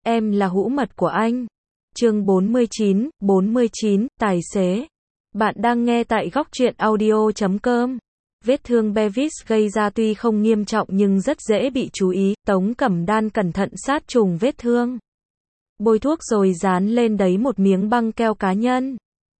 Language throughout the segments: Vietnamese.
Em là hũ mật của anh. Chương 49, tài xế. Bạn đang nghe tại góc truyện audio.com. Vết thương Bevis gây ra tuy không nghiêm trọng nhưng rất dễ bị chú ý. Tống Cẩm Đan cẩn thận sát trùng vết thương. Bôi thuốc rồi dán lên đấy một miếng băng keo cá nhân.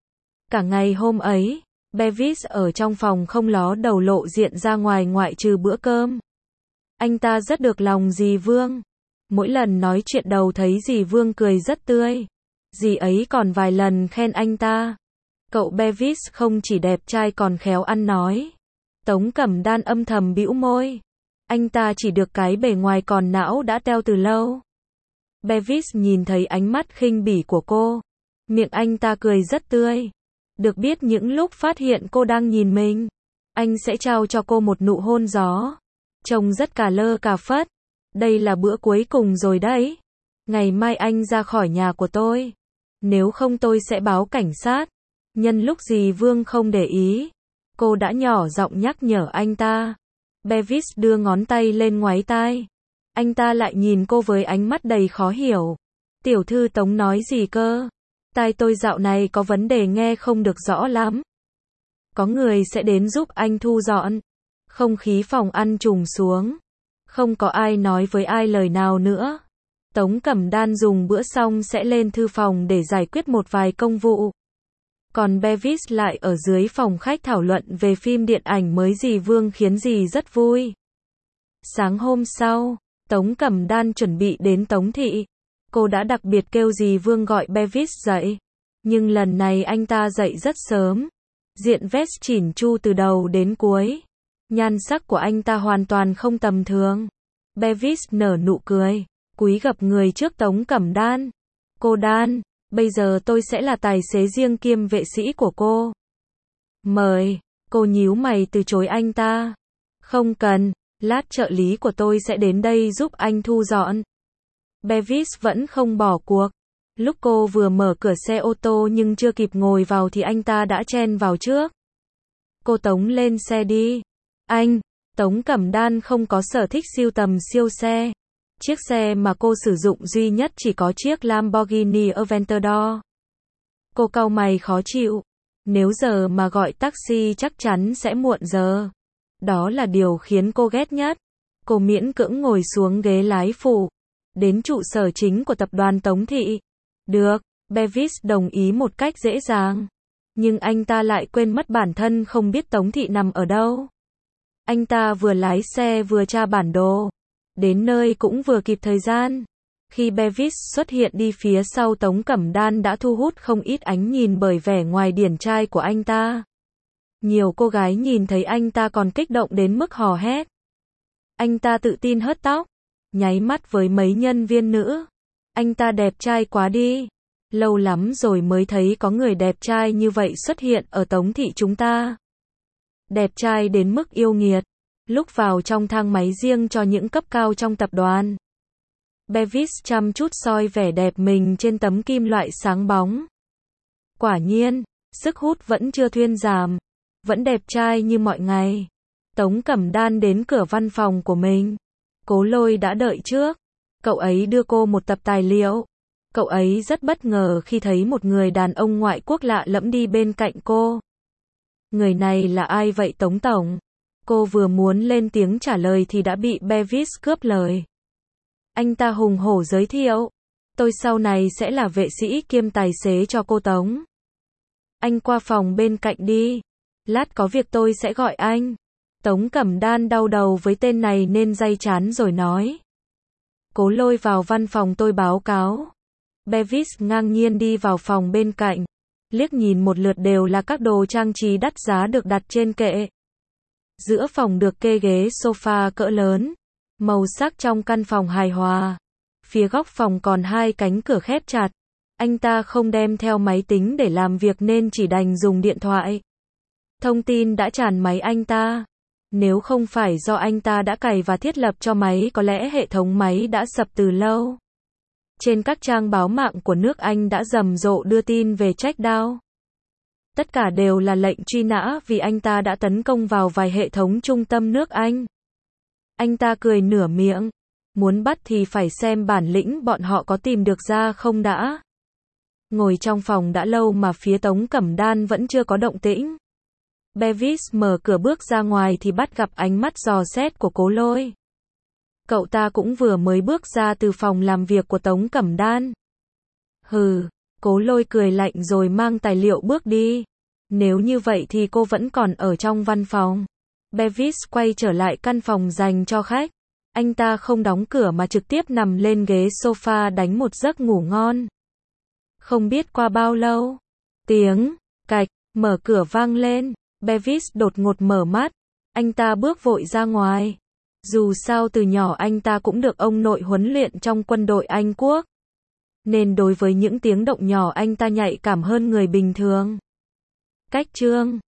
Cả ngày hôm ấy, Bevis ở trong phòng không ló đầu lộ diện ra ngoài ngoại trừ bữa cơm. Anh ta rất được lòng dì Vương. Mỗi lần nói chuyện đầu thấy dì Vương cười rất tươi. Dì ấy còn vài lần khen anh ta. Cậu Bevis không chỉ đẹp trai còn khéo ăn nói. Tống Cẩm Đan âm thầm bĩu môi. Anh ta chỉ được cái bề ngoài còn não đã teo từ lâu. Bevis nhìn thấy ánh mắt khinh bỉ của cô. Miệng anh ta cười rất tươi. Được biết những lúc phát hiện cô đang nhìn mình, anh sẽ trao cho cô một nụ hôn gió. Trông rất cà lơ cà phất. Đây là bữa cuối cùng rồi đấy. Ngày mai anh ra khỏi nhà của tôi. Nếu không tôi sẽ báo cảnh sát. Nhân lúc dì Vương không để ý, cô đã nhỏ giọng nhắc nhở anh ta. Bevis đưa ngón tay lên ngoáy tai. Anh ta lại nhìn cô với ánh mắt đầy khó hiểu. Tiểu thư Tống nói gì cơ? Tai tôi dạo này có vấn đề nghe không được rõ lắm. Có người sẽ đến giúp anh thu dọn. Không khí phòng ăn trùng xuống. Không có ai nói với ai lời nào nữa. Tống Cẩm Đan dùng bữa xong sẽ lên thư phòng để giải quyết một vài công vụ. Còn Bevis lại ở dưới phòng khách thảo luận về phim điện ảnh mới dì Vương khiến dì rất vui. Sáng hôm sau, Tống Cẩm Đan chuẩn bị đến Tống thị. Cô đã đặc biệt kêu dì Vương gọi Bevis dậy. Nhưng lần này anh ta dậy rất sớm. Diện vest chỉn chu từ đầu đến cuối. Nhan sắc của anh ta hoàn toàn không tầm thường. Bevis nở nụ cười, cúi gập người trước Tống Cẩm Đan. Cô Đan, bây giờ tôi sẽ là tài xế riêng kiêm vệ sĩ của cô. Mời, cô nhíu mày từ chối anh ta. Không cần, lát trợ lý của tôi sẽ đến đây giúp anh thu dọn. Bevis vẫn không bỏ cuộc. Lúc cô vừa mở cửa xe ô tô nhưng chưa kịp ngồi vào thì anh ta đã chen vào trước. Cô Tống lên xe đi. Anh, Tống Cẩm Đan không có sở thích sưu tầm siêu xe. Chiếc xe mà cô sử dụng duy nhất chỉ có chiếc Lamborghini Aventador. Cô cau mày khó chịu. Nếu giờ mà gọi taxi chắc chắn sẽ muộn giờ. Đó là điều khiến cô ghét nhất. Cô miễn cưỡng ngồi xuống ghế lái phụ. Đến trụ sở chính của tập đoàn Tống thị. Được, Bevis đồng ý một cách dễ dàng. Nhưng anh ta lại quên mất bản thân không biết Tống thị nằm ở đâu. Anh ta vừa lái xe vừa tra bản đồ. Đến nơi cũng vừa kịp thời gian. Khi Bevis xuất hiện đi phía sau Tống Cẩm Đan đã thu hút không ít ánh nhìn bởi vẻ ngoài điển trai của anh ta. Nhiều cô gái nhìn thấy anh ta còn kích động đến mức hò hét. Anh ta tự tin hớt tóc, nháy mắt với mấy nhân viên nữ. Anh ta đẹp trai quá đi. Lâu lắm rồi mới thấy có người đẹp trai như vậy xuất hiện ở Tống thị chúng ta. Đẹp trai đến mức yêu nghiệt. Lúc vào trong thang máy riêng cho những cấp cao trong tập đoàn, Bevis chăm chút soi vẻ đẹp mình trên tấm kim loại sáng bóng. Quả nhiên, sức hút vẫn chưa thuyên giảm. Vẫn đẹp trai như mọi ngày. Tống Cẩm Đan đến cửa văn phòng của mình. Cố Lôi đã đợi trước. Cậu ấy đưa cô một tập tài liệu. Cậu ấy rất bất ngờ khi thấy một người đàn ông ngoại quốc lạ lẫm đi bên cạnh cô. Người này là ai vậy Tống Tổng? Cô vừa muốn lên tiếng trả lời thì đã bị Bevis cướp lời. Anh ta hùng hổ giới thiệu. Tôi sau này sẽ là vệ sĩ kiêm tài xế cho cô Tống. Anh qua phòng bên cạnh đi. Lát có việc tôi sẽ gọi anh. Tống Cẩm Đan đau đầu với tên này nên day chán rồi nói. Cố Lôi vào văn phòng tôi báo cáo. Bevis ngang nhiên đi vào phòng bên cạnh. Liếc nhìn một lượt đều là các đồ trang trí đắt giá được đặt trên kệ. Giữa phòng được kê ghế sofa cỡ lớn. Màu sắc trong căn phòng hài hòa. Phía góc phòng còn hai cánh cửa khép chặt. Anh ta không đem theo máy tính để làm việc nên chỉ đành dùng điện thoại. Thông tin đã tràn máy anh ta. Nếu không phải do anh ta đã cài và thiết lập cho máy có lẽ hệ thống máy đã sập từ lâu. Trên các trang báo mạng của nước Anh đã rầm rộ đưa tin về Checkdown. Tất cả đều là lệnh truy nã vì anh ta đã tấn công vào vài hệ thống trung tâm nước Anh. Anh ta cười nửa miệng. Muốn bắt thì phải xem bản lĩnh bọn họ có tìm được ra không đã. Ngồi trong phòng đã lâu mà phía Tống Cẩm Đan vẫn chưa có động tĩnh. Bevis mở cửa bước ra ngoài thì bắt gặp ánh mắt dò xét của Cố Lôi. Cậu ta cũng vừa mới bước ra từ phòng làm việc của Tống Cẩm Đan. Hừ, Cố Lôi cười lạnh rồi mang tài liệu bước đi. Nếu như vậy thì cô vẫn còn ở trong văn phòng. Bevis quay trở lại căn phòng dành cho khách. Anh ta không đóng cửa mà trực tiếp nằm lên ghế sofa đánh một giấc ngủ ngon. Không biết qua bao lâu, tiếng cạch mở cửa vang lên. Bevis đột ngột mở mắt. Anh ta bước vội ra ngoài. Dù sao từ nhỏ anh ta cũng được ông nội huấn luyện trong quân đội Anh Quốc, nên đối với những tiếng động nhỏ anh ta nhạy cảm hơn người bình thường. Cách chương